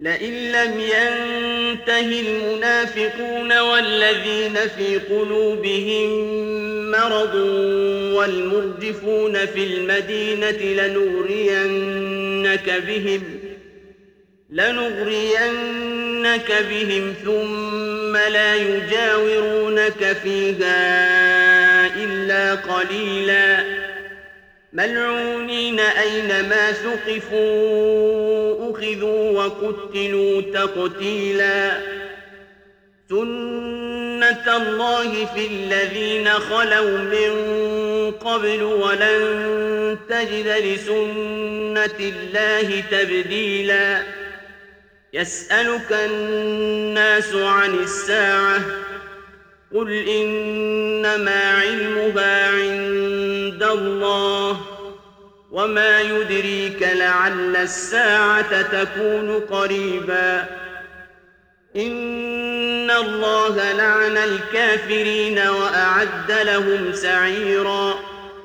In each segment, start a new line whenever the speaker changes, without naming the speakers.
لئن لم ينته المنافقون والذين في قلوبهم مرض والمرجفون في المدينة لنغرينك بهم ثم لا يجاورونك فيها إلا قليلا ملعونين أينما ثقفوا أخذوا وقتلوا تقتيلا سنة الله في الذين خلوا من قبل ولن تجد لسنة الله تبديلا يسألك الناس عن الساعة قل إنما علمها عند الله وما يدريك لعل الساعة تكون قريبا إن الله لعن الكافرين وأعد لهم سعيرا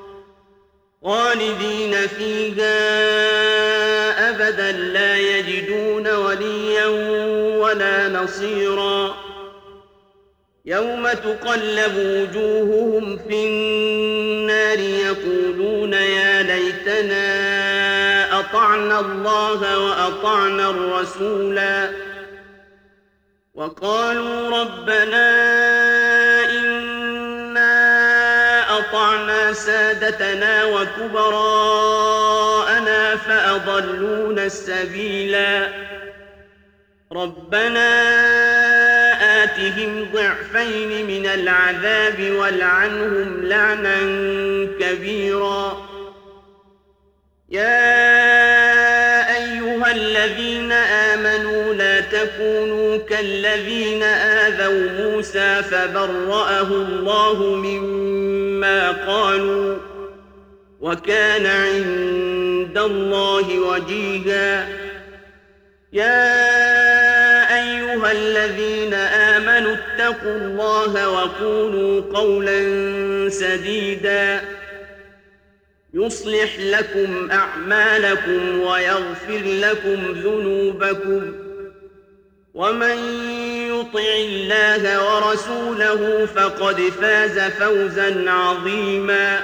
خالدين فيها أبدا لا يجدون وليا ولا نصيرا يوم تقلب وجوههم في النار يقولون يا ليتنا أطعنا الله وأطعنا الرسولا وقالوا ربنا إنا أطعنا سادتنا وكبراءنا فأضلونا السبيلا ربنا آتهم ضعفين من العذاب والعنهم لعنا كبيرا يا أيها الذين آمنوا لا تكونوا كالذين آذوا موسى فبرأه الله مما قالوا وكان عند الله وجيها يا أيها الذين آمنوا اتقوا الله وقولوا قولا سديدا يصلح لكم أعمالكم ويغفر لكم ذنوبكم ومن يطع الله ورسوله فقد فاز فوزا عظيما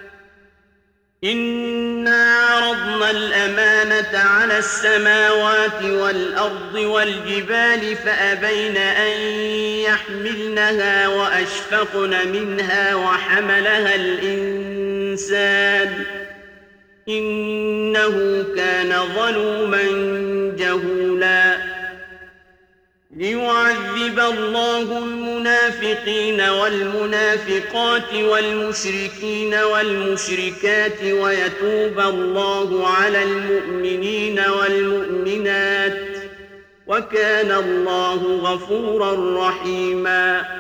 إنا عرضنا الأمانة على السماوات والأرض والجبال فأبين أن يحملنها وأشفقن منها وحملها الإنسان إنه كان ظلوما جهولا ليعذب الله المنافقين والمنافقات والمشركين والمشركات ويتوب الله على المؤمنين والمؤمنات وكان الله غفورا رحيما